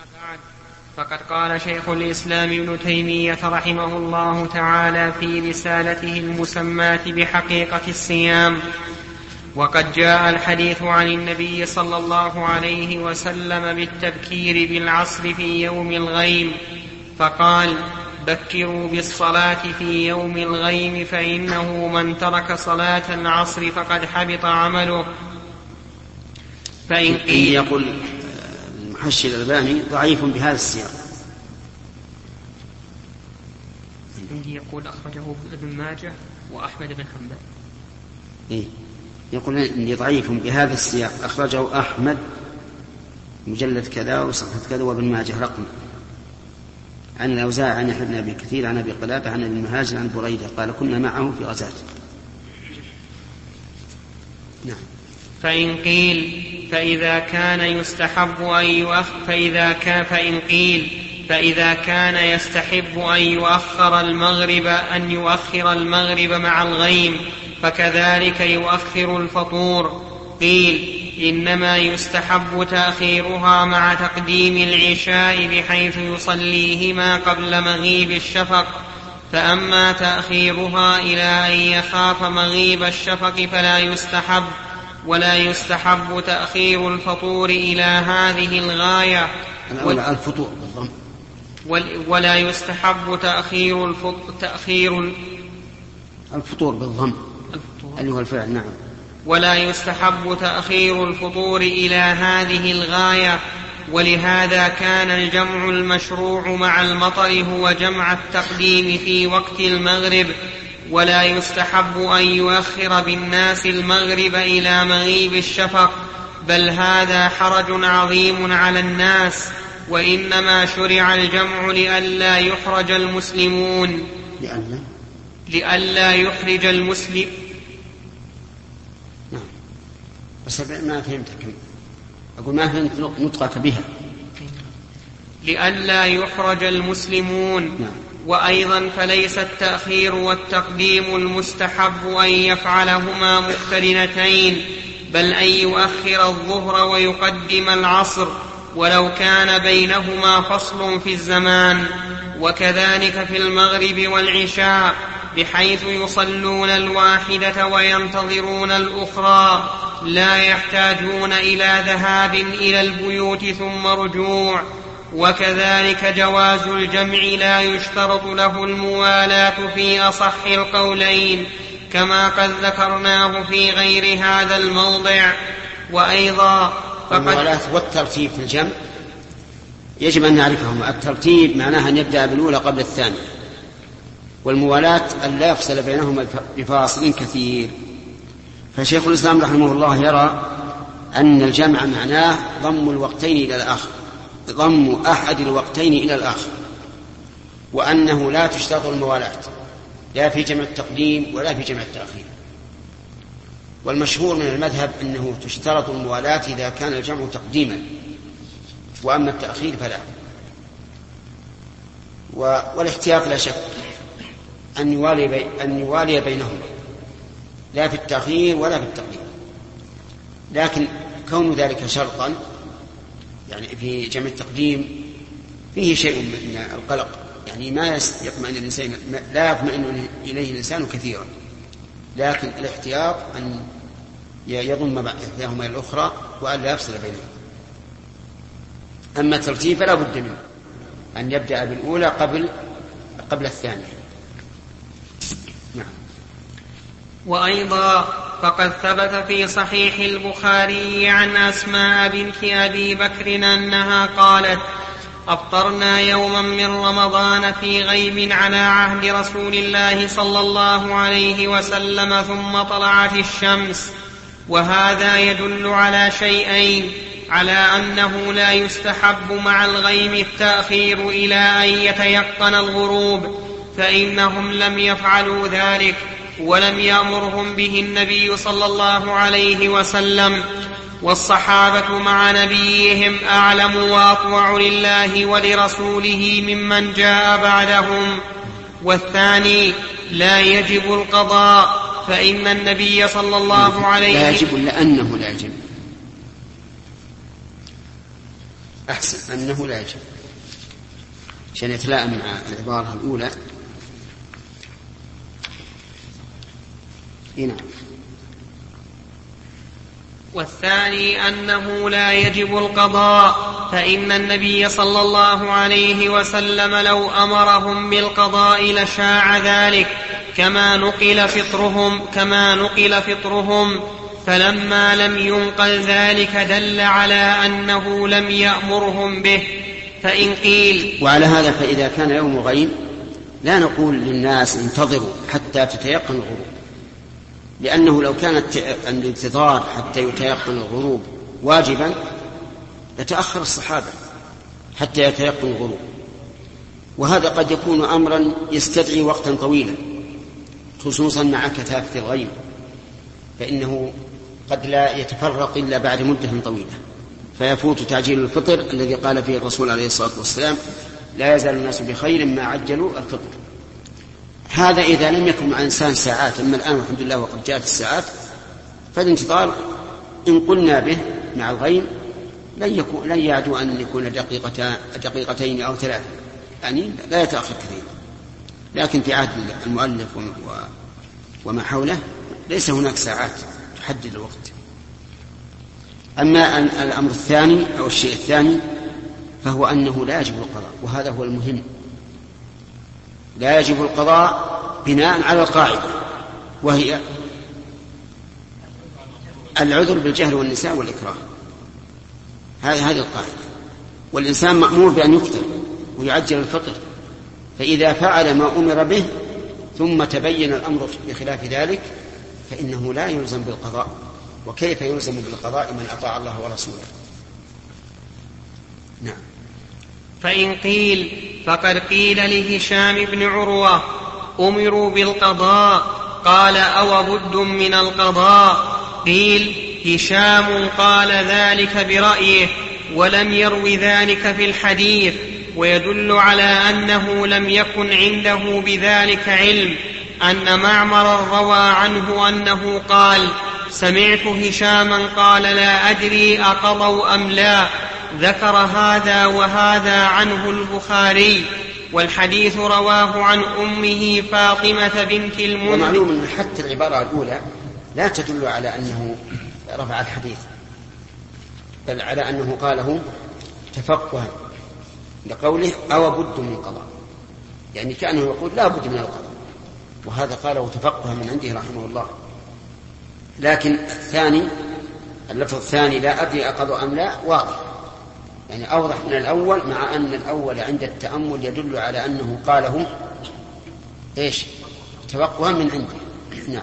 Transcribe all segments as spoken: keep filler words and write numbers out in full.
بعد، فقد قال شيخ الإسلام ابن تيمية رحمه الله تعالى في رسالته المسماة بحقيقة الصيام: وقد جاء الحديث عن النبي صلى الله عليه وسلم بالتبكير بالعصر في يوم الغيم، فقال: بكروا بالصلاة في يوم الغيم فإنه من ترك صلاة العصر فقد حبط عمله. فإن قيل يقول المحشي الألباني ضعيف بهذا السياق. عندي يقول أخرجه ابن ماجه وأحمد بن حنبل. إيه؟ يقول إني ضعيف بهذا السياق، أخرجه أحمد مجلد كذا وصفحة كذا وابن ماجه رقم، عن الأوزاعي عن يحيى بن أبي كثير عن أبي قلابة عن ابن مهاجر عن بريدة قال: كنا معه في غزاة. نعم. فإن قيل فإذا كان يستحب أن يؤخر فإذا كان فإن قيل فإذا كان يستحب أن يؤخر المغرب أن يؤخر المغرب مع الغيم فكذلك يؤخر الفطور. قيل: إنما يستحب تأخيرها مع تقديم العشاء بحيث يصليهما قبل مغيب الشفق، فأما تأخيرها إلى أن يخاف مغيب الشفق فلا يستحب، ولا يستحب تأخير الفطور إلى هذه الغاية. الفطور بالضم. ولا يستحب تأخير الفطور تأخير الفطور بالضم اللي هو الفعل. نعم. ولا يستحب تأخير الفطور إلى هذه الغاية، ولهذا كان الجمع المشروع مع المطر هو جمع التقديم في وقت المغرب. ولا يستحب أن يؤخر بالناس المغرب إلى مغيب الشفق، بل هذا حرج عظيم على الناس، وإنما شرع الجمع لئلا يحرج المسلمون لئلا لئلا يحرج المسلم. نعم. بس ما فهمتك، أقول ما فهمت نطقك بها. لئلا يحرج المسلمون. نعم. وأيضا فليس التأخير والتقديم المستحب أن يفعلهما مقترنتين، بل أن يؤخر الظهر ويقدم العصر ولو كان بينهما فصل في الزمان، وكذلك في المغرب والعشاء، بحيث يصلون الواحدة وينتظرون الأخرى، لا يحتاجون إلى ذهاب إلى البيوت ثم رجوع. وكذلك جواز الجمع لا يشترط له الموالاة في أصح القولين، كما قد ذكرناه في غير هذا الموضع. وأيضا الموالاة والترتيب في الجمع يجب أن نعرفهما. الترتيب معناها أن يبدأ بالأولى قبل الثانية، والموالاة أن لا يفصل بينهما بفاصل كثير. فشيخ الإسلام رحمه الله يرى أن الجمع معناه ضم الوقتين إلى الآخر، ضم أحد الوقتين إلى الآخر، وأنه لا تشترط الموالاة لا في جمع التقديم ولا في جمع التأخير. والمشهور من المذهب أنه تشترط الموالاة إذا كان الجمع تقديما، وأما التأخير فلا. والاحتياط لا شك أن يوالي, بي أن يوالي بينهما، لا في التأخير ولا في التقديم، لكن كون ذلك شرطا يعني في جمع التقديم فيه شيء من القلق، يعني ما يطمئن الإنسان، لا يطمئن إليه الإنسان كثيرا، لكن الاحتياط أن يضم إحداهما إلى الأخرى وأن لا يفصل بينهما. أما الترتيب فلا بد منه أن يبدأ بالأولى قبل قبل الثانية. نعم. وأيضا فقد ثبت في صحيح البخاري عن أسماء بنت أبي بكر أنها قالت: أفطرنا يوما من رمضان في غيم على عهد رسول الله صلى الله عليه وسلم ثم طلعت الشمس. وهذا يدل على شيئين: على أنه لا يستحب مع الغيم التأخير إلى أن يتيقن الغروب، فإنهم لم يفعلوا ذلك ولم يأمرهم به النبي صلى الله عليه وسلم، والصحابة مع نبيهم أعلم وأطوع لله ولرسوله ممن جاء بعدهم. والثاني لا يجب القضاء، فإن النبي صلى الله عليه لا يجب لأنه لا يجب أحسن أنه لا يجب عشان يتلائم مع العبارة الأولى. هنا. والثاني أنه لا يجب القضاء، فإن النبي صلى الله عليه وسلم لو أمرهم بالقضاء لشاع ذلك، كما نقل فطرهم كما نقل فطرهم فلما لم ينقل ذلك دل على أنه لم يأمرهم به. فإن قيل وعلى هذا فإذا كان يوم غيم لا نقول للناس انتظروا حتى تتيقن الغروب، لأنه لو كانت الانتظار حتى يتيقن الغروب واجبا لتأخر الصحابة حتى يتيقن الغروب، وهذا قد يكون أمرا يستدعي وقتا طويلا خصوصا مع كثافة الغيم، فإنه قد لا يتفرق إلا بعد مدة طويلة، فيفوت تعجيل الفطر الذي قال فيه الرسول عليه الصلاة والسلام لا يزال الناس بخير ما عجلوا الفطر. هذا إذا لم يكن مع إنسان ساعات، أما الآن والحمد لله وقد جاءت الساعات فالانتظار إن قلنا به مع الغيم لن, يكون لن يعدو أن يكون دقيقتين, دقيقتين أو ثلاثة، يعني لا يتأخر كثيرا. لكن في عهد المؤلف وما حوله ليس هناك ساعات تحدد الوقت. أما الأمر الثاني أو الشيء الثاني فهو أنه لا يجب القضاء، وهذا هو المهم. لا يجب القضاء بناء على القاعدة، وهي العذر بالجهل والنساء والإكراه. هذه القاعدة، والإنسان مأمور بأن يفطر ويعجل الفطر، فإذا فعل ما أمر به ثم تبين الأمر بخلاف ذلك فإنه لا يلزم بالقضاء. وكيف يلزم بالقضاء من أطاع الله ورسوله؟ نعم. فإن قيل فقد قيل لهشام بن عروة أمروا بالقضاء قال أو بد من القضاء، قيل هشام قال ذلك برأيه ولم يرو ذلك في الحديث، ويدل على أنه لم يكن عنده بذلك علم، أن معمر روى عنه أنه قال سمعت هشاما قال لا أدري أقضوا أم لا، ذكر هذا وهذا عنه البخاري، والحديث رواه عن أمه فاطمة بنت المنذر. ومعلوم أن حتى العبارة الأولى لا تدل على أنه رفع الحديث، بل على أنه قاله تفقها لقوله أو بد من قضاء، يعني كأنه يقول لا بد من القضاء، وهذا قاله تفقها من عنده رحمه الله. لكن الثاني اللفظ الثاني لا أدري أقضوا أم لا واضح، يعني أوضح من الأول، مع أن الأول عند التأمل يدل على أنه قاله إيش توقعا من عنده. نعم.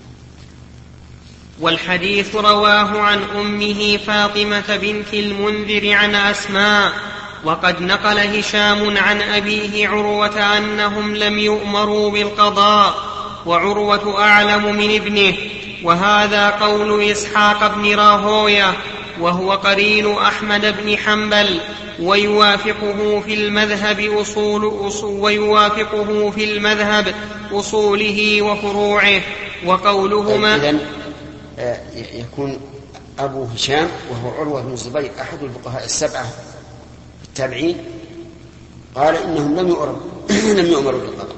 والحديث رواه عن أمه فاطمة بنت المنذر عن أسماء، وقد نقل هشام عن أبيه عروة أنهم لم يؤمروا بالقضاء، وعروة أعلم من ابنه، وهذا قول إسحاق بن راهوية وهو قرين أحمد بن حنبل، ويوافقه في المذهب أصول أصول ويوافقه في المذهب أصوله وفروعه. وقولهما إذن يكون أبو هشام وهو عروة بن الزبير أحد الفقهاء السبعة التابعين قال إنهم لم يؤمروا لم يؤمروا بالقضاء،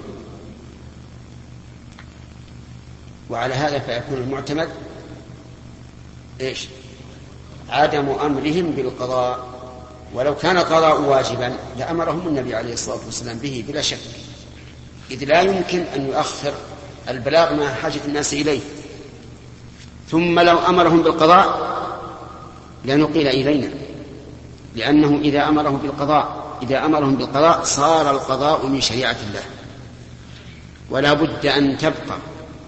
وعلى هذا فيكون المعتمد إيش عدم أمرهم بالقضاء، ولو كان القضاء واجبا لأمرهم النبي عليه الصلاة والسلام به بلا شك، إذ لا يمكن أن يؤخر البلاغ مع حاجة الناس إليه. ثم لو أمرهم بالقضاء لنقل إلينا، لأنه إذا أمرهم بالقضاء إذا أمرهم بالقضاء صار القضاء من شريعة الله، ولا بد أن تبقى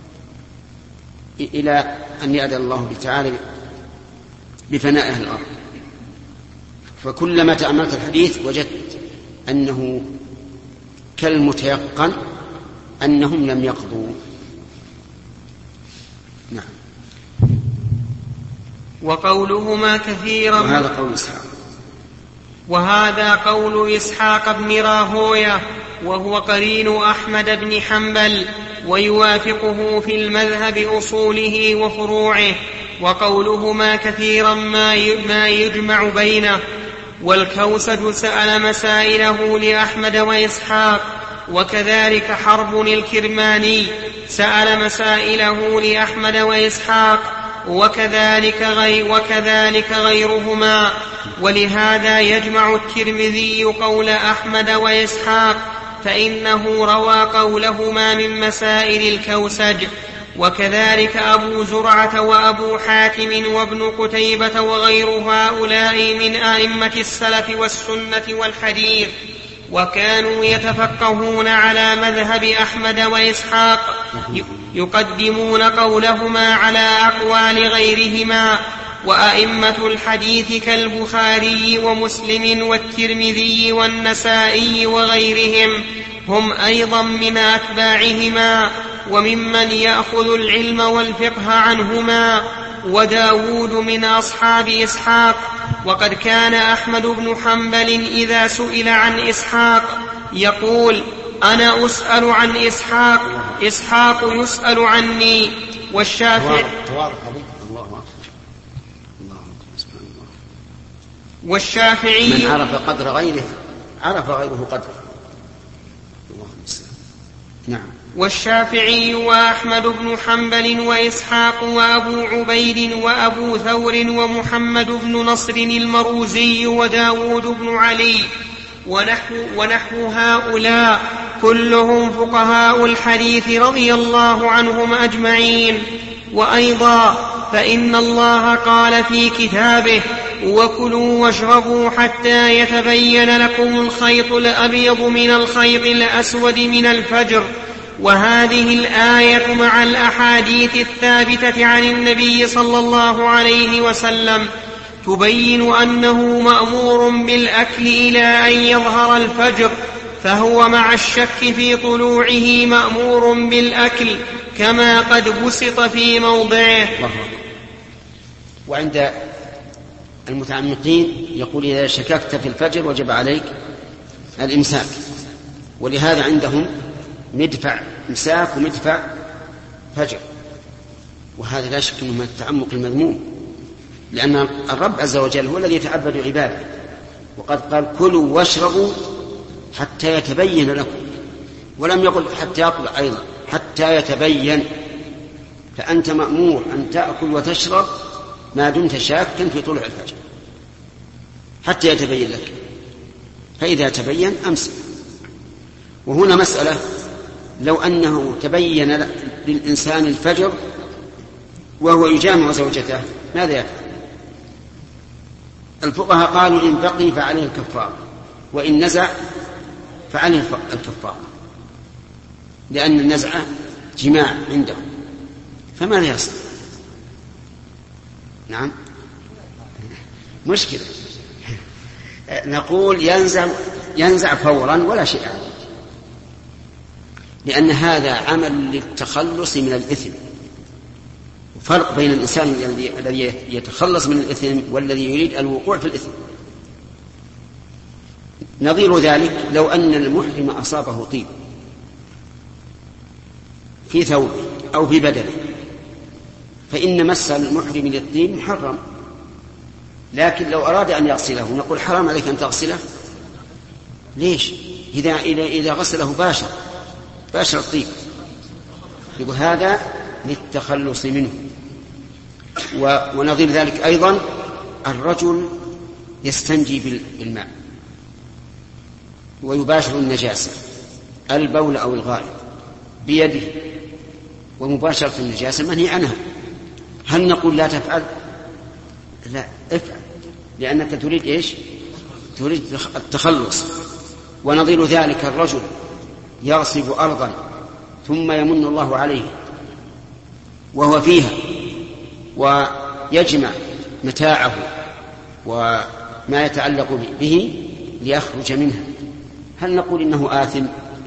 إلى أن يأذن الله تعالى بفناء أهل الأرض. فكلما تأملت الحديث وجدت أنه كالمتيقن أنهم لم يقضوا. نعم. وقولهما كثيرا وهذا قول إسحاق وهذا قول إسحاق بن راهوية وهو قرين أحمد بن حنبل، ويوافقه في المذهب أصوله وفروعه. وقولهما كثيرا ما يجمع بينه والكوسج سأل مسائله لأحمد وإسحاق، وكذلك حرب الكرماني سأل مسائله لأحمد وإسحاق، وكذلك, غير وكذلك غيرهما. ولهذا يجمع الترمذي قول أحمد وإسحاق، فإنه روى قولهما من مسائل الكوسج. وكذلك أبو زرعة وأبو حاتم وابن قتيبة وغير هؤلاء من أئمة السلف والسنة والحديث، وكانوا يتفقهون على مذهب أحمد وإسحاق، يقدمون قولهما على أقوال غيرهما. وأئمة الحديث كالبخاري ومسلم والترمذي والنسائي وغيرهم هم أيضا من أتباعهما وممن يأخذ العلم والفقه عنهما. وداود من أصحاب إسحاق. وقد كان أحمد بن حنبل إذا سئل عن إسحاق يقول: أنا أسأل عن إسحاق، إسحاق يسأل عني. والشافعي والشافعي من عرف قدر غيره عرف غيره قدره. نعم. والشافعي وأحمد بن حنبل وإسحاق وأبو عبيد وأبو ثور ومحمد بن نصر المروزي وداود بن علي ونحو, ونحو هؤلاء كلهم فقهاء الحديث رضي الله عنهم أجمعين. وأيضا فإن الله قال في كتابه: وكلوا واشربوا حتى يتبين لكم الخيط الأبيض من الخيط الأسود من الفجر. وهذه الآية مع الأحاديث الثابتة عن النبي صلى الله عليه وسلم تبين أنه مأمور بالأكل إلى أن يظهر الفجر، فهو مع الشك في طلوعه مأمور بالأكل كما قد بسط في موضعه. وعند المتعمقين يقول: إذا شككت في الفجر وجب عليك الإمساك. ولهذا عندهم مدفع إمساك ومدفع فجر، وهذا لا شك أنه من التعمق المذموم، لأن الرب عز وجل هو الذي يتعبد عباده، وقد قال: كلوا واشربوا حتى يتبين لكم، ولم يقل حتى يطلع أيضا، حتى يتبين. فأنت مأمور أن تأكل وتشرب ما دمت شاكا في طلوع الفجر حتى يتبين لك، فإذا تبين أمسك. وهنا مسألة: لو أنه تبين للإنسان الفجر وهو يجامع زوجته ماذا يفعل؟ الفقهاء قالوا: إن بقي فعليه الكفار، وإن نزع فعليه الكفار، لأن النزع جماع عندهم، فماذا يصنع؟ نعم، مشكلة. نقول ينزع ينزع فورا ولا شيء عليه، لأن هذا عمل للتخلص من الإثم. فرق بين الإنسان الذي يتخلص من الإثم والذي يريد الوقوع في الإثم. نظير ذلك لو أن المحرم أصابه طيب في ثوبه أو في بدنه، فإن مس المحرم للطيب محرم، لكن لو أراد أن يغسله نقول: حرام عليك أن تغسله. ليش؟ إذا, إذا, إذا غسله باشر باشر الطيب، يقول هذا للتخلص منه. ونظير ذلك أيضا الرجل يستنجي بالماء ويباشر النجاسة، البول أو الغائط، بيده، ومباشرة النجاسة منهي عنها. هل نقول لا تفعل؟ لا، افعل، لأنك تريد إيش؟ تريد التخلص. ونظير ذلك الرجل يغصب أرضا ثم يمن الله عليه وهو فيها ويجمع متاعه وما يتعلق به ليخرج منها، هل نقول إنه آثم؟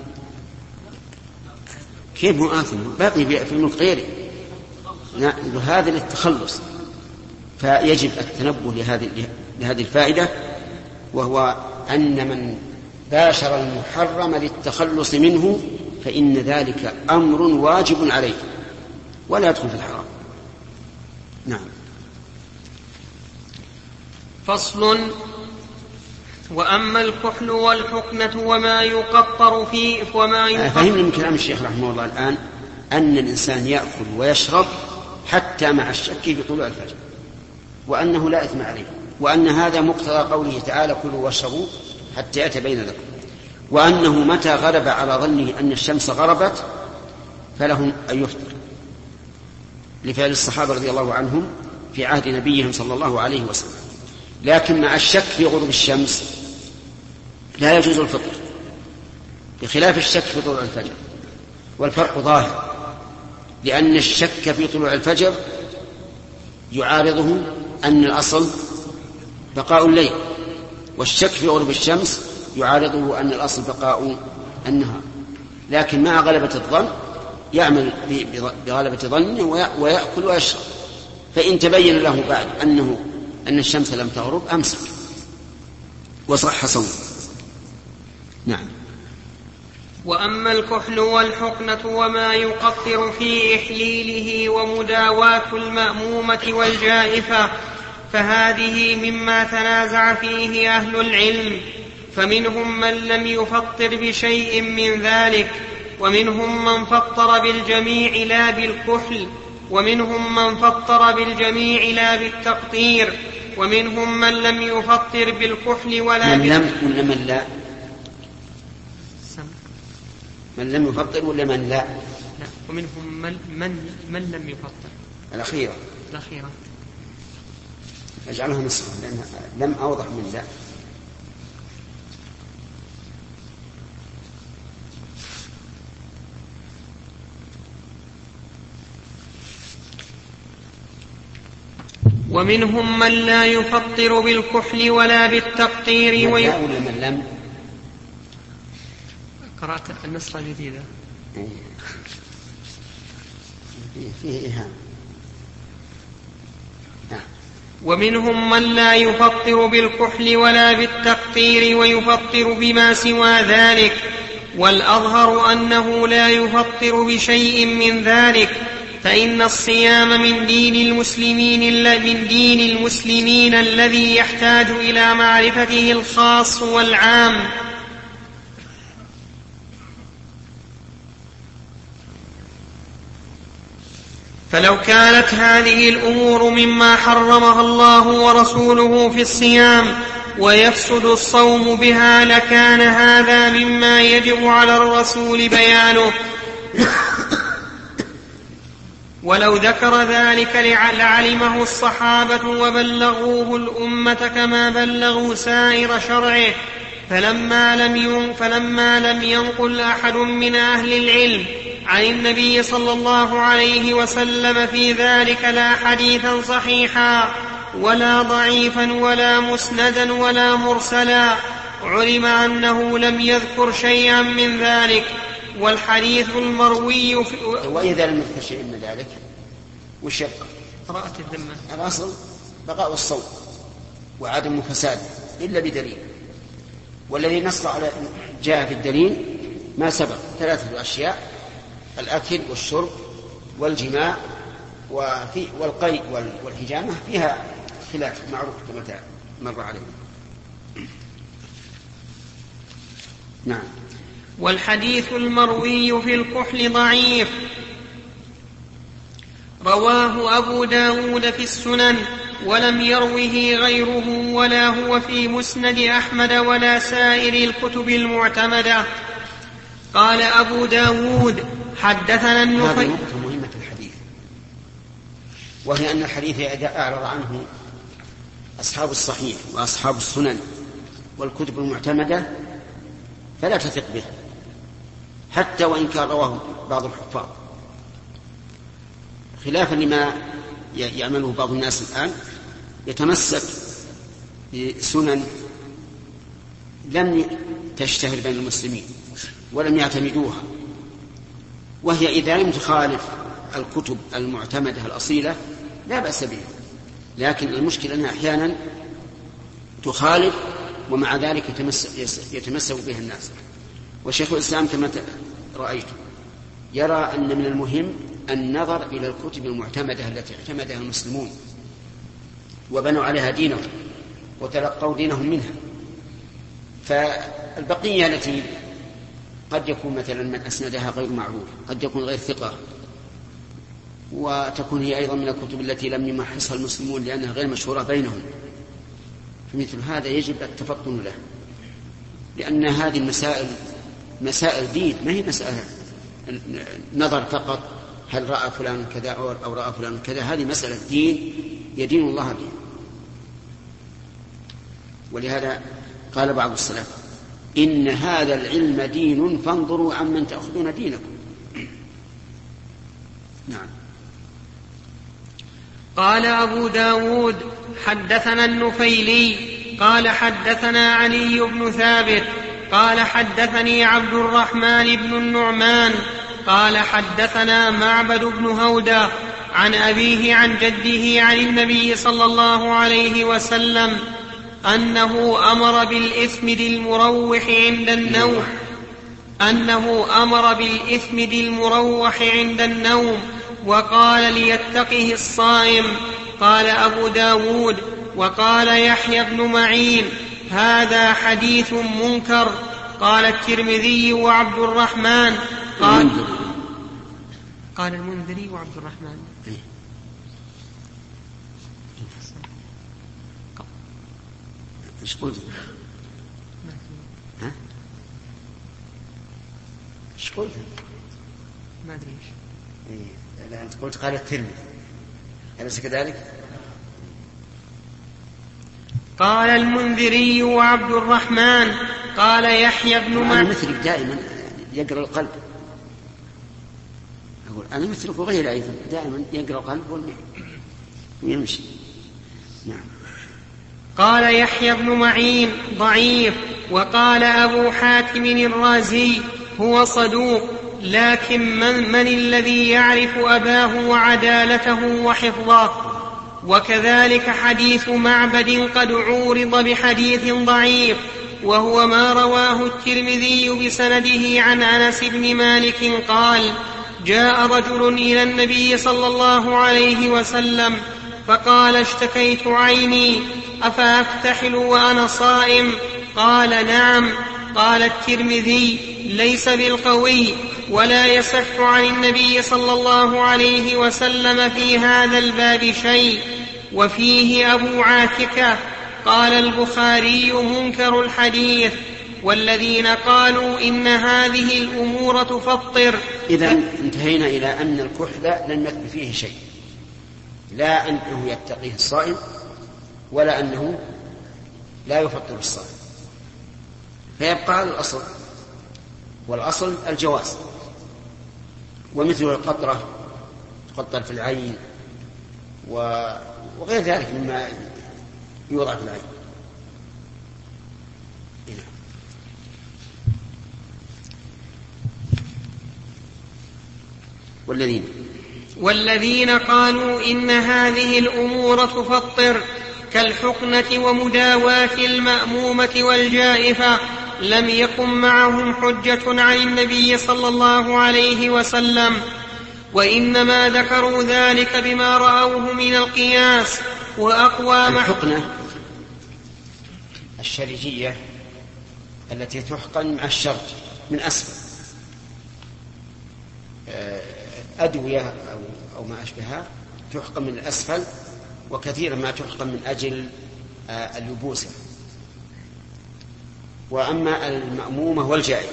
كيف هو آثم؟ باقي في ملك غيره. هذا للتخلص، فيجب التنبه لهذه لهذه الفائدة، وهو أن من باشر المحرم للتخلص منه فإن ذلك أمر واجب عليه ولا يدخل في الحرام. نعم. فصل: وأما الكحل والحقنة وما يقطر فيه وما يقطر. فهمنا من كلام الشيخ رحمه الله الآن أن الإنسان يأكل ويشرب حتى مع الشك في طلوع الفجر، وأنه لا إثم عليه، وأن هذا مقتضى قوله تعالى كلوا واشربوا حتى يتبين لكم، وأنه متى غلب على ظنه أن الشمس غربت فلهم أن يفطر، لفعل الصحابة رضي الله عنهم في عهد نبيهم صلى الله عليه وسلم. لكن مع الشك في غروب الشمس لا يجوز الفطر، بخلاف الشك في طلوع الفجر، والفرق ظاهر، لأن الشك في طلوع الفجر يعارضه أن الأصل بقاء الليل، والشك في غروب الشمس يعارضه أن الأصل بقاء النهار. لكن مع غلبة الظن يعمل بغلبة ظنه ويأكل ويشرب، فإن تبين له بعد أنه أن الشمس لم تغرب أمسك وصح صومه. نعم. وأما الكحل والحقنة وما يقطر في إحليله ومداواة المأمومة والجائفة فهذه مما تنازع فيه أهل العلم، فمنهم من لم يفطر بشيء من ذلك، ومنهم من فطر بالجميع لا بالكحل، ومنهم من فطر بالجميع لا بالتقطير، ومنهم من لم يفطر بالكحل ولا من لم ولا من لا من لم يفطر ولا من لا, لا. ومنهم من, من, من لم يفطر الأخيرة الأخيرة اجعلها نصفا لأن لم أوضح من لا. ومنهم من لا يفطر بالكحل ولا بالتقطير من لا ولا من لم. قرأت النسخة الجديدة فيه إيهام. ومنهم من لا يفطر بالكحل ولا بالتقطير ويفطر بما سوى ذلك، والأظهر أنه لا يفطر بشيء من ذلك، فإن الصيام من دين المسلمين من دين المسلمين الذي يحتاج إلى معرفته الخاص والعام. فلو كانت هذه الأمور مما حرمها الله ورسوله في الصيام ويفسد الصوم بها لكان هذا مما يجب على الرسول بيانه، ولو ذكر ذلك لعلمه الصحابة وبلغوه الأمة كما بلغوا سائر شرعه، فلما لم فلما لم ينقل أحد من أهل العلم عن النبي صلى الله عليه وسلم في ذلك لا حديثا صحيحا ولا ضعيفا ولا مسندا ولا مرسلا، علم أنه لم يذكر شيئا من ذلك. والحديث المروي في وإذا لم يذكر شيئا من ذلك وش يبقى؟ براءة الذمة. الأصل بقاء الصوم وعدم فساد إلا بدليل، والذي نص على جاء في الدليل ما سبق ثلاثة أشياء: الأكل والشرب والجماع وفي والقيء والحجامة، فيها خلاف معروف كما مر عليه. نعم. والحديث المروي في الكحل ضعيف، رواه أبو داود في السنن ولم يروه غيره ولا هو في مسند أحمد ولا سائر الكتب المعتمدة. قال أبو داود حدثنا النفيل. هذه نقطة مهمة في الحديث، وهي أن الحديث إذا أعرض عنه أصحاب الصحيح وأصحاب السنن والكتب المعتمدة فلا تثق به حتى وإن كان رواه بعض الحفاظ، خلافا لما يعمله بعض الناس الآن، يتمسك بسنن لم تشتهر بين المسلمين ولم يعتمدوها، وهي إذا لم تخالف الكتب المعتمدة الأصيلة لا بأس بها، لكن المشكلة أنها أحيانا تخالف ومع ذلك يتمسك, يتمسك بها الناس. وشيخ الإسلام كما رأيت يرى أن من المهم النظر إلى الكتب المعتمدة التي اعتمدها المسلمون وبنوا عليها دينهم وتلقوا دينهم منها، فالبقية التي قد يكون مثلا من أسندها غير معروف، قد يكون غير ثقة، وتكون هي أيضا من الكتب التي لم يمحصها المسلمون لأنها غير مشهورة بينهم، فمثل هذا يجب التفطن له، لأن هذه المسائل مسائل دين، ما هي مسألة نظر فقط هل رأى فلان كذا أو رأى فلان كذا، هذه مسألة دين يدين الله بها. ولهذا قال بعض السلف إن هذا العلم دين فانظروا عمن تأخذون دينكم. نعم. قال أبو داود حدثنا النفيلي قال حدثنا علي بن ثابت قال حدثني عبد الرحمن بن النعمان قال حدثنا معبد بن هودة عن أبيه عن جده عن النبي صلى الله عليه وسلم أنه أمر بالإثمد المروح عند النوم أنه أمر بالإثمد المروح عند النوم وقال ليتقه الصائم. قال أبو داود وقال يحيى بن معين هذا حديث منكر. قال الترمذي وعبد الرحمن قال قال المنذري وعبد الرحمن ايش قلت؟ ها؟ ايش قلت؟ ما ادري ايش. إيه. لا انت قلت قال الترمذي، أليس كذلك؟ قال المنذري وعبد الرحمن قال يحيى بن معين. أنا مثلك دائما يقرأ القلب، أقول أنا مثلك وغير أيضا دائما يقرأ القلب ويمشي. نعم. قال يحيى بن معين ضعيف. وقال أبو حاتم الرازي هو صدوق، لكن من, من الذي يعرف أباه وعدالته وحفظه؟ وكذلك حديث معبد قد عورض بحديث ضعيف، وهو ما رواه الترمذي بسنده عن أنس بن مالك قال جاء رجل إلى النبي صلى الله عليه وسلم فقال اشتكيت عيني أفأفتحل وأنا صائم؟ قال نعم. قال الترمذي ليس بالقوي ولا يصح عن النبي صلى الله عليه وسلم في هذا الباب شيء. وفيه أبو عاتكة. قال البخاري منكر الحديث. والذين قالوا إن هذه الأمور تفطر. إذن انتهينا إلى أن الكحل لم يثبت فيه شيء، لا أنه يتقيه الصائم ولا أنه لا يفطر الصائم، فيبقى الأصل، والأصل الجواز. ومثل القطرة تقطر في العين وغير ذلك مما يوضع في العين. والذين والذين قالوا إن هذه الأمور تفطر كالحقنة ومداواة المأمومة والجائفة لم يكن معهم حجة عن النبي صلى الله عليه وسلم، وإنما ذكروا ذلك بما رأوه من القياس. وأقوى الحقنة الشرجية التي تحقن مع الشرج من أسفل، أدوية أو ما أشبهها تحقن من الأسفل، وكثيرا ما تحقن من أجل اليبوسة. وأما المأمومة والجائفة،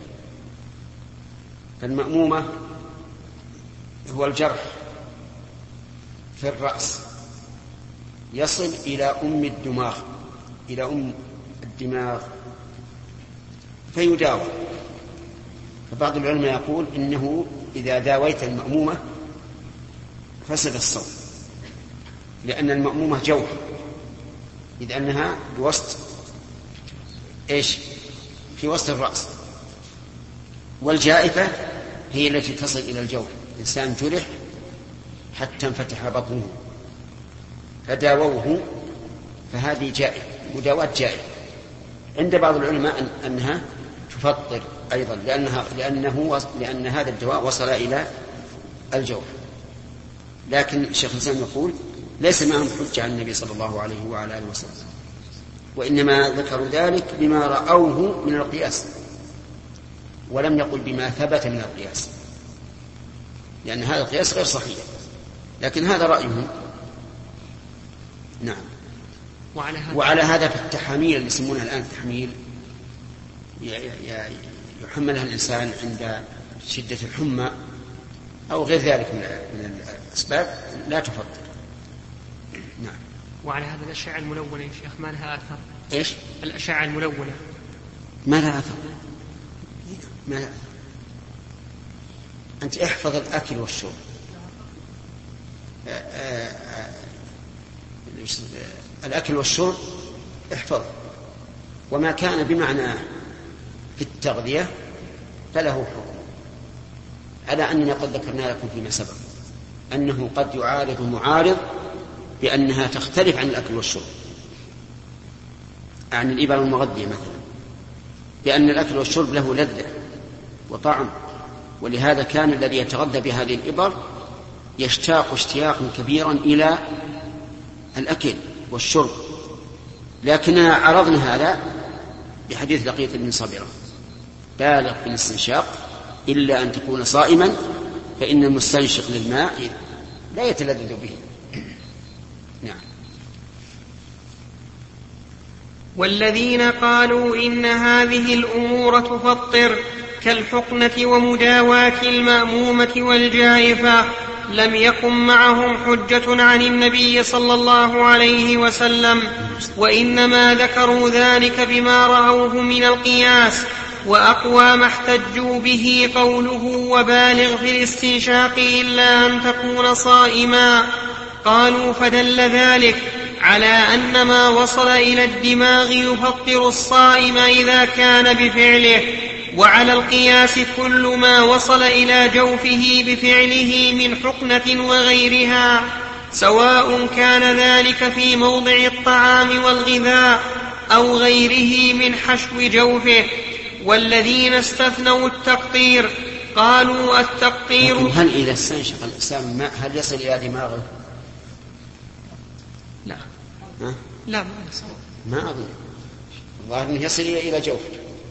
فالمأمومة هو الجرح في الرأس يصل إلى أم الدماغ إلى أم الدماغ فيداوى. فبعض العلماء يقول إنه إذا داويت المأمومة فسد الصوم، لأن المأمومة جوف، إذ أنها بوسط إيش؟ في وسط الرأس. والجائفة هي التي تصل إلى الجوف، إنسان جرح حتى انفتح بطنه فداووه، فهذه جائفة، مداواة جائفة. عند بعض العلماء أنها تفطر أيضا، لأنها لأنه لأن هذا الدواء وصل إلى الجوف. لكن الشيخ الإسلام يقول ليس معهم حجة عن النبي صلى الله عليه وعلى آله وسلم. وإنما ذكروا ذلك بما رأوه من القياس، ولم يقل بما ثبت من القياس، لأن هذا القياس غير صحيح، لكن هذا رأيهم. نعم. وعلى هذا, وعلى هذا في التحاميل اللي يسمونها الآن التحميل، يحملها الإنسان عند شدة الحمى أو غير ذلك من الأسباب لا تفضل. نعم. وعلى هذا الأشعة الملونة يا شيخ ما لها أثر؟ إيش؟ الأشعة الملونة ما لها أثر. ما لها. أنت احفظ الأكل والشرب. الأكل والشرب احفظ، وما كان بمعنى في التغذية فله حكم، على أننا قد ذكرنا لكم فيما سبق أنه قد يعارض معارض بأنها تختلف عن الأكل والشرب، عن الإبر المغذية مثلا، بأن الأكل والشرب له لذة وطعم، ولهذا كان الذي يتغذى بهذه الإبر يشتاق اشتياقا كبيرا إلى الأكل والشرب، لكننا عرضنا هذا بحديث لقيط بن صبرة: بالغ في الاستنشاق إلا أن تكون صائما فإن المستنشق للماء لا يتلذذ به. نعم. والذين قالوا إن هذه الأمور تفطر كالحقنة ومداواة المأمومة والجائفة لم يكن معهم حجة عن النبي صلى الله عليه وسلم، وإنما ذكروا ذلك بما رأوه من القياس، وأقوى ما احتجوا به قوله وبالغ في الاستنشاق إلا أن تكون صائما. قالوا فدل ذلك على أن ما وصل إلى الدماغ يفطر الصائم إذا كان بفعله، وعلى القياس كل ما وصل إلى جوفه بفعله من حقنة وغيرها، سواء كان ذلك في موضع الطعام والغذاء أو غيره من حشو جوفه. والذين استثنوا التقطير قالوا التقطير. هل إذا استنشق الإنسان الماء هل يصل إلى دماغه؟ لا. ها؟ لا ما يصل. ما أظن، الظاهر أنه يصل إلى جوفه،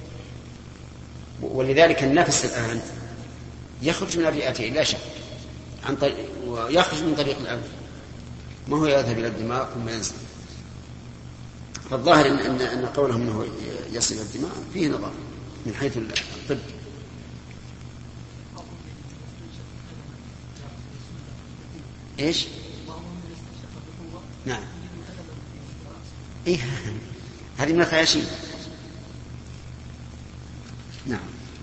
ولذلك النفس الآن يخرج من الرئتين لا شك، عن طريق ويخرج من طريق الأنف، ما هو يذهب إلى الدماغ ثم ينزل. فالظاهر إن, إن, إن قولهم أنه يصل إلى الدماغ فيه نظر من حيث الطب. إيش؟ نعم. إيه هذه من الخياشيم. نعم.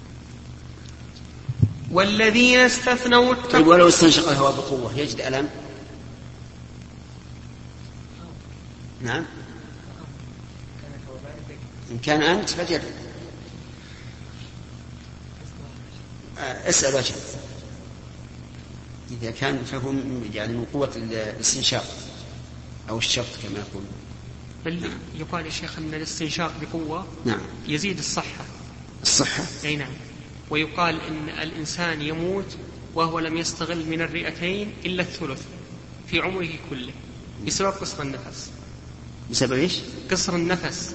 والذين استثنوا التقطير. طيب ولو استنشق الهواء بقوة يجد ألم؟ نعم. إن كان أنت فجر اسأل وجهك. إذا كان فهو يعني من قوة الاستنشاق أو الشفط كما يقول. بل يقال يا شيخ أن الاستنشاق بقوة نعم يزيد الصحة. الصحة؟ أي نعم. ويقال إن الإنسان يموت وهو لم يستغل من الرئتين إلا الثلث في عمره كله بسبب قصر النفس. بسبب إيش؟ قصر النفس.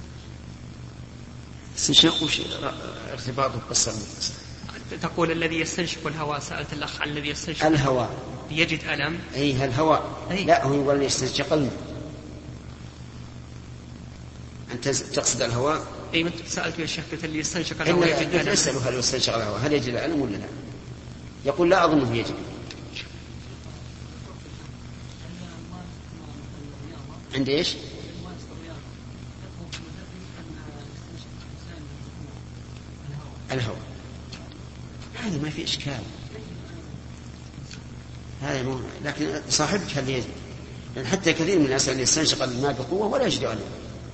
استنشاق وش ارتباطه بقصر النفس؟ تقول الذي يستنشق الهواء، سألت الأخ عن الذي يستنشق الهواء يجد ألم. أي الهواء أي. لا هو يقول يستنشق الماء. أنت تقصد الهواء؟ أي من سألت يا شيخ اللي يستنشق الهواء يجد ألم. اسأله هل يستنشق الهواء هل يجد ألم ولا لا؟ يقول لا أظنه يجد. عند إيش؟ الهواء. هذا ما في إشكال، هذا مو... لكن صاحبك هل يجد؟ لأن حتى كثير من الناس اللي يستنشق الماء بقوة ولا يجد ألم.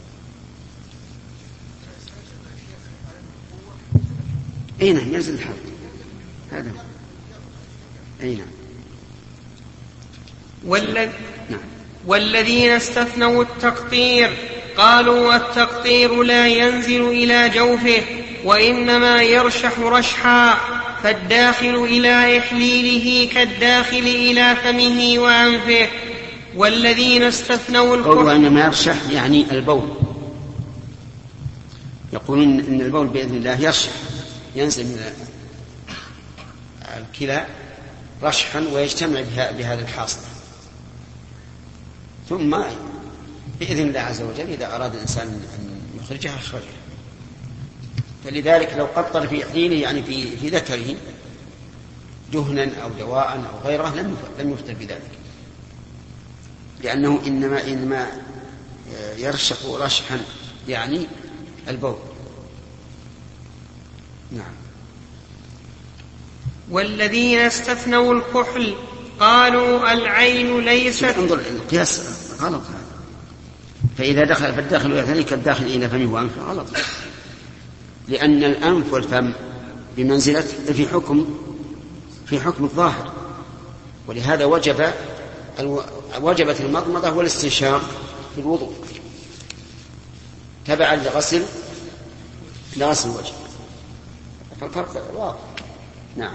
أي نعم ينزل الحال هذا. أي نعم. والذ... نعم. والذين استثنوا التقطير قالوا التقطير لا ينزل إلى جوفه وإنما يرشح رشحا، فالداخل إلى إحليله كالداخل إلى فمه وأنفه. والذين استثنوا الكحل. قولوا إنما يرشح يعني البول يقولون إن البول بإذن الله يرشح، ينزل من الكلى رشحا ويجتمع بهذا الحاصل، ثم بإذن الله عز وجل إذا أراد الإنسان أن يخرجها أخرجها. فلذلك لو قطر في حينه يعني في, في ذكره دهنا أو دواء أو غيره لم لم يفتر بذلك، لأنه إنما إنما يرشح رشحا يعني البول. نعم. والذين استثنوا الكحل قالوا العين ليست. انظر القياس غلط هذا، فإذا دخل فالداخل والثاني كالداخل إلى فمه وأنفه غلط، لأن الأنف والفم بمنزلة في حكم في حكم الظاهر، ولهذا وجب وجبت المضمضة والاستنشاق في الوضوء تبعا لغسل لغسل الوجه، فالفرق واضح. نعم.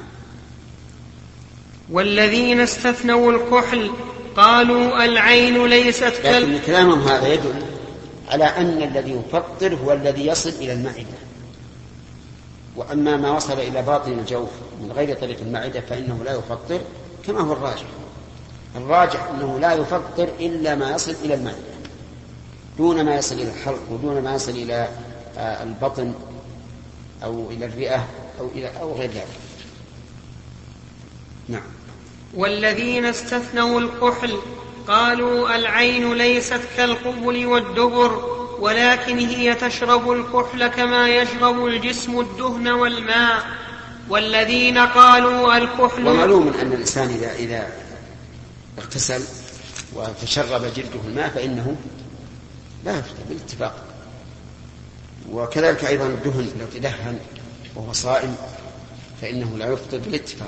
والذين استثنوا الكحل قالوا العين ليست كال. لكن كلامهم هذا يدل على أن الذي يفطر هو الذي يصل إلى المعدة، وأما ما وصل إلى باطن الجوف من غير طريق المعدة فإنه لا يفطر، كما هو الراجح. الراجح أنه لا يفطر إلا ما يصل إلى المعدة دون ما يصل إلى الحلق ودون ما يصل إلى البطن أو إلى الرئة أو إلى أو غير ذلك. نعم. والذين استثنوا الكحل قالوا العين ليست كالقبل والدبر، ولكن هي تشرب الكحل كما يشرب الجسم الدهن والماء. والذين قالوا الكحل. ومعلوم أن الإنسان إذا إذا اغتسل وتشرب جلده الماء فإنه لا يفطر بالاتفاق، وكذلك أيضا الدهن لو تدهن وهو صائم فإنه لا يفطر بالاتفاق.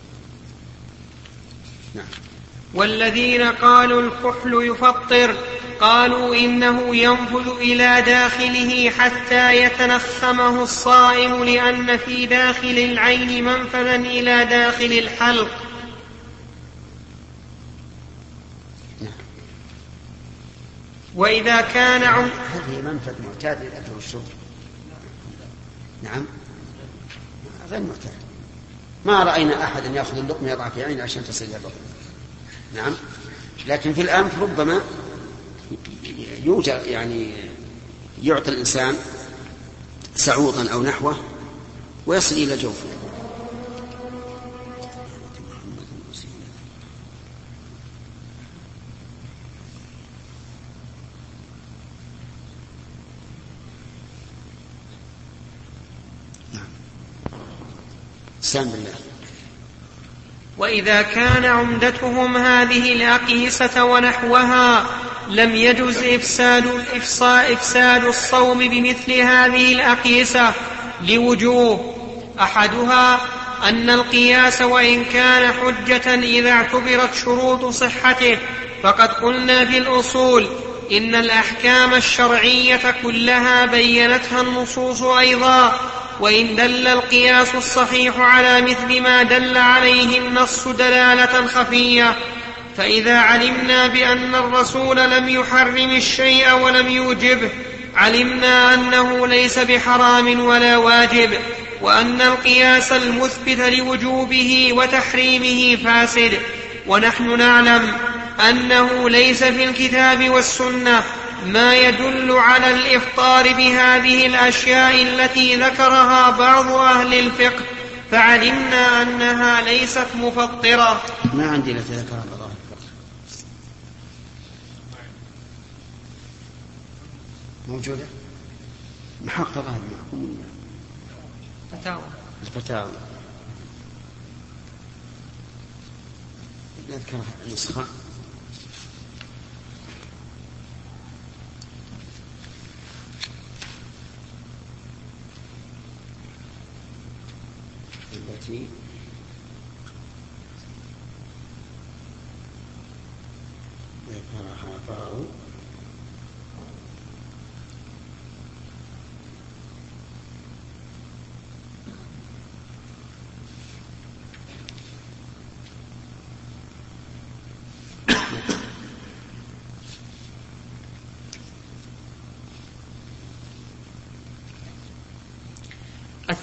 نعم. والذين قالوا الكحل يفطر قالوا إنه ينفذ إلى داخله حتى يتنخمه الصائم، لأن في داخل العين منفذا إلى داخل الحلق. نعم. وإذا كان عم... هذه منفذ معتاد للأكل والشرب. نعم. غير معتاد، ما رأينا أحدا يأخذ اللقمة يضع في عينه عشان تصل إلى البطن. نعم. لكن في الأنف ربما يوجد يعني يعطي الإنسان سعوطا أو نحوه ويصل إلى جوفه. نعم. سلام بالله. وإذا كان عمدتهم هذه الأقيسة ونحوها لم يجز إفساد الإفصاء إفساد الصوم بمثل هذه الأقيسة لوجوه. أحدها أن القياس وإن كان حجة إذا اعتبرت شروط صحته، فقد قلنا في الأصول إن الأحكام الشرعية كلها بينتها النصوص أيضا، وإن دل القياس الصحيح على مثل ما دل عليه النص دلالة خفية، فإذا علمنا بأن الرسول لم يحرم الشيء ولم يوجبه علمنا أنه ليس بحرام ولا واجب، وأن القياس المثبت لوجوبه وتحريمه فاسد. ونحن نعلم أنه ليس في الكتاب والسنة ما يدل على الإفطار بهذه الأشياء التي ذكرها بعض أهل الفقه، فعلمنا أنها ليست مفطرة. ما عندي التي ذكرها بعض أهل الفقه موجودة محققة فتاوى الفتاوى نذكرها النسخة التي ذكرها بعض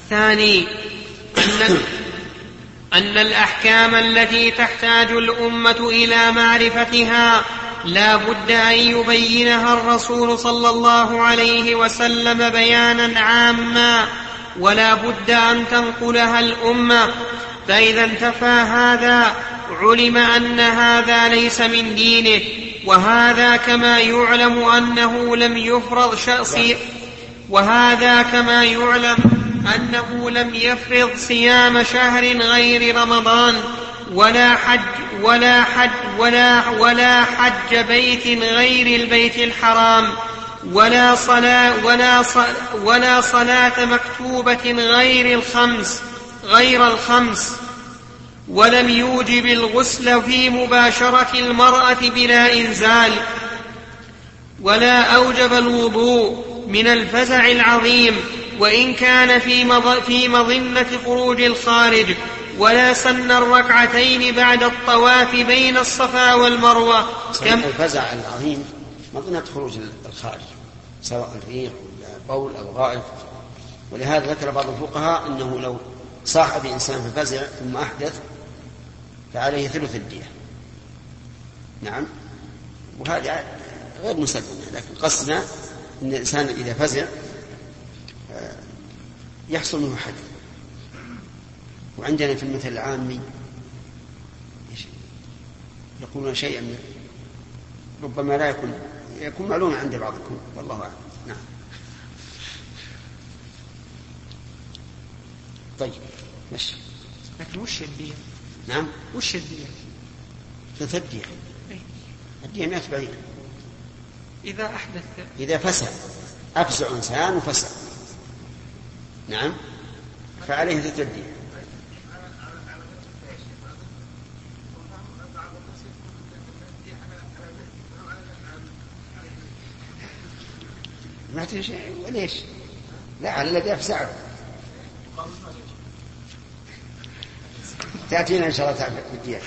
الثاني أن, أن الأحكام التي تحتاج الأمة إلى معرفتها لا بد أن يبينها الرسول صلى الله عليه وسلم بيانا عاما، ولا بد أن تنقلها الأمة، فإذا انتفى هذا علم أن هذا ليس من دينه. وهذا كما يعلم أنه لم يفرض شأصي وهذا كما يعلم أنه لم يفرض صيام شهر غير رمضان، ولا حج ولا حج ولا ولا حج بيت غير البيت الحرام، ولا صلاة ولا صلاة ولا صلاة مكتوبة غير الخمس غير الخمس ولم يوجب الغسل في مباشرة المرأة بلا إنزال، ولا أوجب الوضوء من الفزع العظيم وإن كان في مظنة خروج الخارج، ولا سن الركعتين بعد الطواف بين الصفا والمروة. كم الفزع العظيم مظنة خروج الخارج سواء ريح أو بول أو غائط، ولهذا ذكر بعض الفقهاء أنه لو صاح بإنسان في فزع ثم أحدث فعليه ثلث الدية. نعم، وهذا غير مسلم، لكن قصدنا أن الإنسان إذا فزع يحصل منه حدث. وعندنا في المثل العامي يقولون شيئا ربما لا يكون يكون معلوم عند بعضكم، والله أعلم. نعم. طيب ماشي. لكن وش الدية؟ نعم، وش الدية؟ ثلاث الدية. الدية مئة بعير إذا أحدث إذا فسع أفزع إنسان وفسع. نعم، فعليه ثلاث الدية. ما تدري شيء وليش؟ لا، على الذي أفزعه. تأتينا إن شاء الله تعالى في الدية.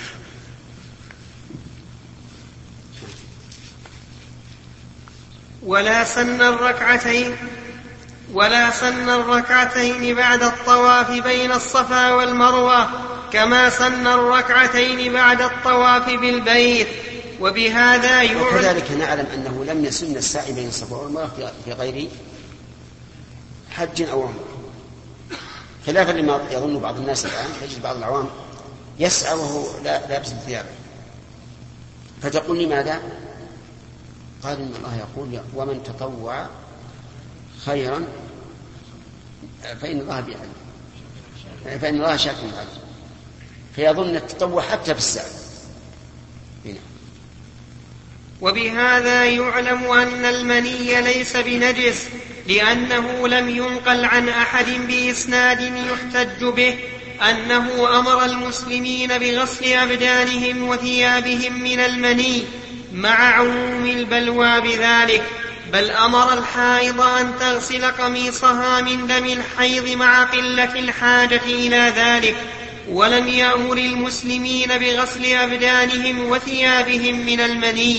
ولا سن الركعتين ولا سن الركعتين بعد الطواف بين الصفا والمروة كما سن الركعتين بعد الطواف بالبيت. وبهذا يعلم وكذلك نعلم أنه لم يسن السعي بين الصفا والمروة في غير حج أو عمرة، خلافا لما يظن بعض الناس الآن. تجد بعض العوام يسعى وهو لا لابس ثيابه، فتقول لماذا؟ قال إن الله يقول ومن تطوع خيرا فإن الله بيعلم فإن الله شاكر عليم، فيظن التطوع حتى في السعي. هنا. وبهذا يعلم أن المني ليس بنجس، لأنه لم ينقل عن أحد بإسناد يحتج به أنه أمر المسلمين بغسل أبدانهم وثيابهم من المني مع عموم البلوى بذلك، بل أمر الحائض أن تغسل قميصها من دم الحيض مع قلة الحاجة إلى ذلك، ولم يأمر المسلمين بغسل أبدانهم وثيابهم من المني.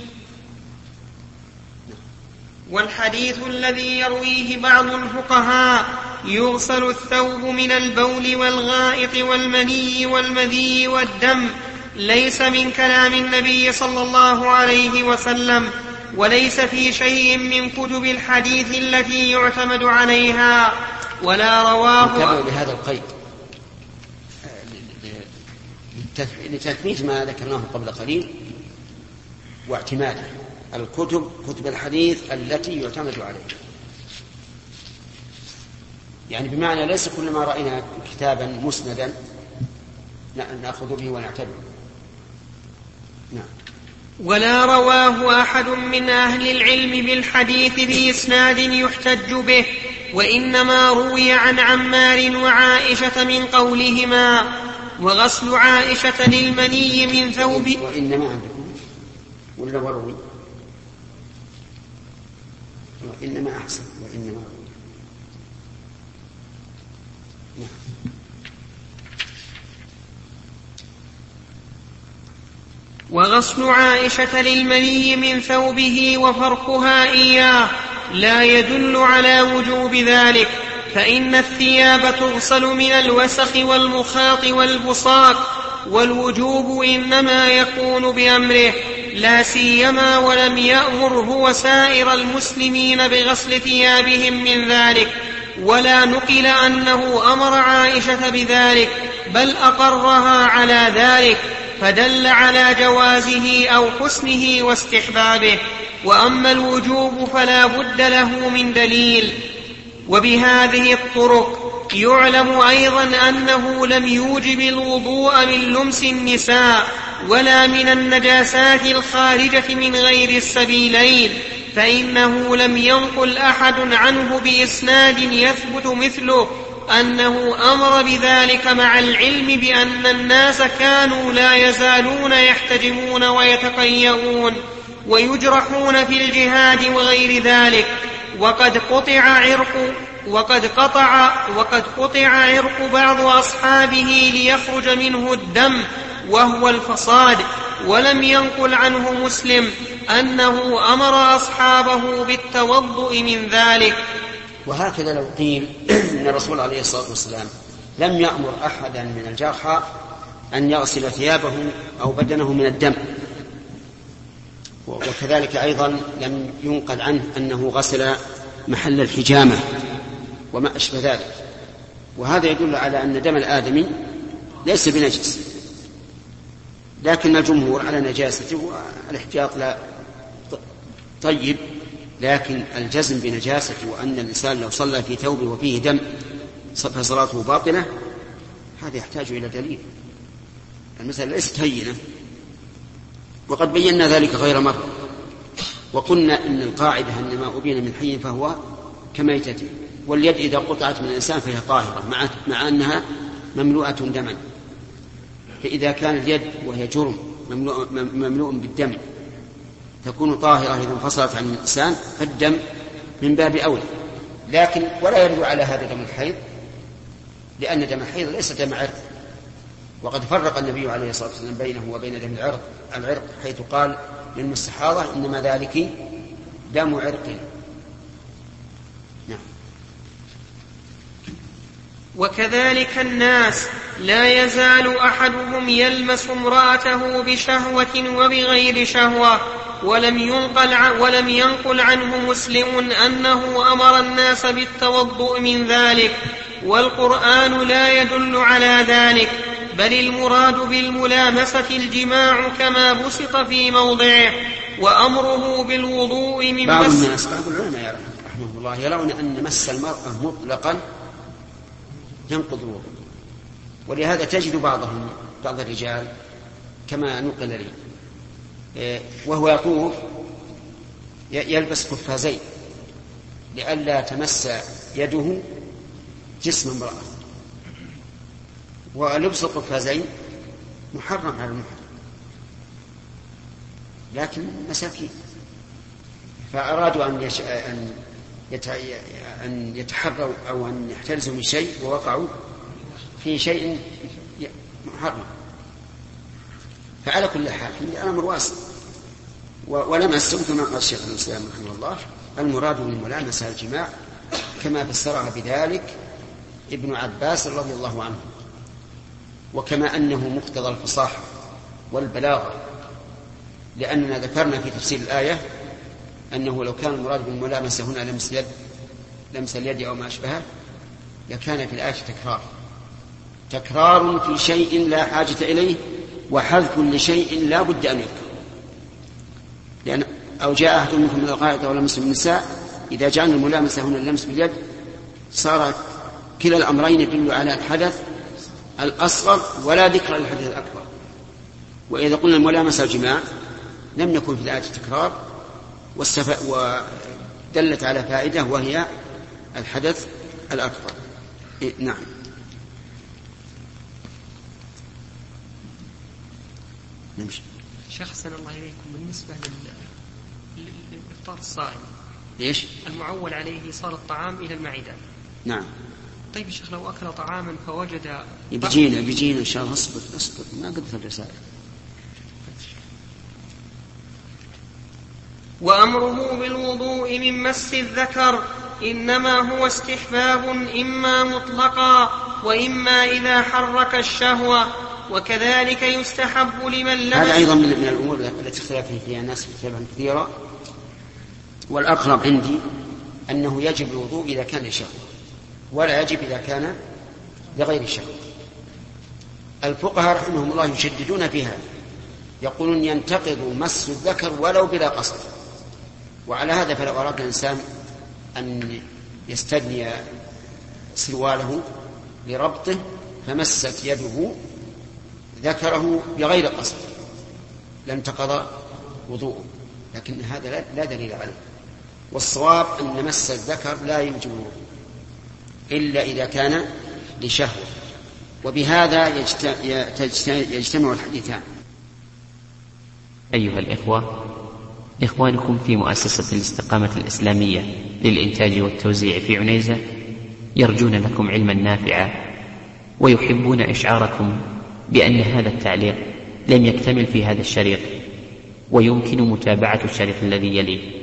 والحديث الذي يرويه بعض الفقهاء يغسل الثوب من البول والغائط والمني والمذي والدم ليس من كلام النبي صلى الله عليه وسلم، وليس في شيء من كتب الحديث التي يعتمد عليها، ولا رواه. لهذا القيد لتثبيت ما ذكرناه قبل قليل واعتماده الكتب كتب الحديث التي يعتمد عليها، يعني بمعنى ليس كل ما رأينا كتابا مسندا نأخذ به ونعتبر. نعم. ولا رواه أحد من أهل العلم بالحديث بإسناد يحتج به، وإنما روي عن عمار وعائشة من قولهما وغسل عائشة للمني من ثوب. وإنما عندكم ولا وروي؟ وإنما أحسن وإنما روي. نعم. وغسل عائشة للمني من ثوبه وفركها إياه لا يدل على وجوب ذلك، فإن الثياب تغسل من الوسخ والمخاط والبصاق، والوجوب إنما يكون بأمره، لا سيما ولم يأمر هو سائر المسلمين بغسل ثيابهم من ذلك، ولا نقل أنه أمر عائشة بذلك، بل أقرها على ذلك، فدل على جوازه أو حسنه واستحبابه. وأما الوجوب فلا بد له من دليل. وبهذه الطرق يعلم أيضا أنه لم يوجب الوضوء من لمس النساء ولا من النجاسات الخارجة من غير السبيلين، فإنه لم ينقل أحد عنه بإسناد يثبت مثله أنه أمر بذلك، مع العلم بأن الناس كانوا لا يزالون يحتجمون ويتقيؤون ويجرحون في الجهاد وغير ذلك، وقد قطع عرق وقد قطع وقد قطع عرق بعض أصحابه ليخرج منه الدم وهو الفصاد، ولم ينقل عنه مسلم أنه أمر أصحابه بالتوضؤ من ذلك. وهكذا لو قيل أن الرسول عليه الصلاة والسلام لم يأمر أحدا من الجرحى أن يغسل ثيابه أو بدنه من الدم، وكذلك أيضا لم ينقل عنه أنه غسل محل الحجامة وما أشبه ذلك، وهذا يدل على أن دم الآدمي ليس بنجس، لكن الجمهور على نجاسته والاحتياط لا طيب، لكن الجزم بنجاسته وأن الإنسان لو صلى في ثوبه وفيه دم فصلاته باطلة، هذا يحتاج إلى دليل. المسألة ليست هينة، وقد بينا ذلك غير مرة، وقلنا إن القاعدة أن ما أبين من حي فهو كميتة، واليد إذا قطعت من الإنسان فهي طاهرة مع, مع أنها مملوءة دما، فإذا كان اليد وهي جرم مملوء, مملوء بالدم تكون طاهرة إذا انفصلت عن الإنسان، فالدم من باب أولى. لكن ولا يرد على هذا دم الحيض، لأن دم الحيض ليس دم عرق، وقد فرق النبي عليه الصلاة والسلام بينه وبين دم العرق العرق حيث قال للمستحاضة إنما ذلك دم عرق. نعم. وكذلك الناس لا يزال أحدهم يلمس امرأته بشهوة وبغير شهوة، ولم ينقل, ولم ينقل عنه مسلم أنه أمر الناس بالتوضؤ من ذلك، والقرآن لا يدل على ذلك، بل المراد بالملامسة الجماع كما بسط في موضعه، وأمره بالوضوء من بعض مس. الناس بعض العلماء رحمه الله يرون أن مس المرأة مطلقا ينقض الوضوء، ولهذا تجد بعضهم بعض الرجال كما نقل لي وهو يطوف يلبس قفازين لئلا تمس يده جسم امرأة، ولبس القفازين محرم على المحرم، لكن مساكين فأرادوا أن, يش... أن, يت... أن يتحروا أو أن يحترزوا من شيء ووقعوا في شيء محرم. فعلى كل حال الأمر واسع، ولمس كما قال الشيخ الإسلام رحمه الله المراد بالملامسة الجماع، كما فسرها بذلك ابن عباس رضي الله عنه، وكما أنه مقتضى الفصاحة والبلاغة، لأننا ذكرنا في تفسير الآية أنه لو كان المراد بالملامسة هنا لمس اليد لمس اليد أو ما أشبهه لكان في الآية تكرار تكرار في شيء لا حاجة إليه، وحذف لشيء لا بد أن يذكر، لأن أو جاء أحد منكم من الغائط أو لمس النساء، إذا جعلنا الملامسة هنا اللمس باليد صارت كلا الأمرين يدل على الحدث الأصغر ولا ذكر للحدث الأكبر. وإذا قلنا الملامسة الجماع لم يكن في الآية تكرار، ودلت على فائدة وهي الحدث الأكبر. إيه نعم. نمشي. شيخ حسن الله إليكم، بالنسبة للإفطار الصائم ليش؟ المعول عليه صار الطعام إلى المعدة. نعم. طيب الشيخ لو أكل طعاما فوجد بيجينا بيجينا إن شاء الله. اصبر اصبر ما قدت الرسالة. وأمره بالوضوء من مس الذكر إنما هو استحباب إما مطلقا وإما إذا حرك الشهوة، وكذلك يستحب لمن لمس. هذا أيضا من الأمور التي اختلف فيها الناس اختلافا كثيرا، والأقرب عندي أنه يجب الوضوء إذا كان لشهوة ولا يجب إذا كان لغير شهوة. الفقهاء رحمهم الله يشددون في هذا، يقولون ينتقض مس الذكر ولو بلا قصد. وعلى هذا فلو أراد الإنسان أن يستدني سرواله لربطه فمست يده ذكره بغير قصد لانتقض وضوءه، لكن هذا لا دليل عليه. والصواب أن مس الذكر لا يوجب الوضوء إلا إذا كان لشهوة، وبهذا يجتمع الحديثان. أيها الإخوة، إخوانكم في مؤسسة الاستقامة الإسلامية للإنتاج والتوزيع في عنيزة يرجون لكم علما نافعا، ويحبون إشعاركم بأن هذا التعليق لم يكتمل في هذا الشريط، ويمكن متابعة الشريط الذي يليه.